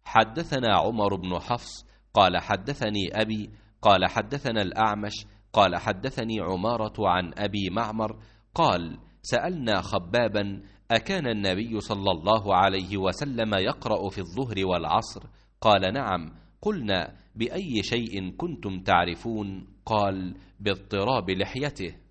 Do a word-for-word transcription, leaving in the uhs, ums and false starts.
حدثنا عمر بن حفص قال حدثني أبي قال حدثنا الأعمش قال حدثني عمارة عن أبي معمر قال سألنا خبابا أكان النبي صلى الله عليه وسلم يقرأ في الظهر والعصر؟ قال نعم. قلنا بأي شيء كنتم تعرفون؟ قال باضطراب لحيته.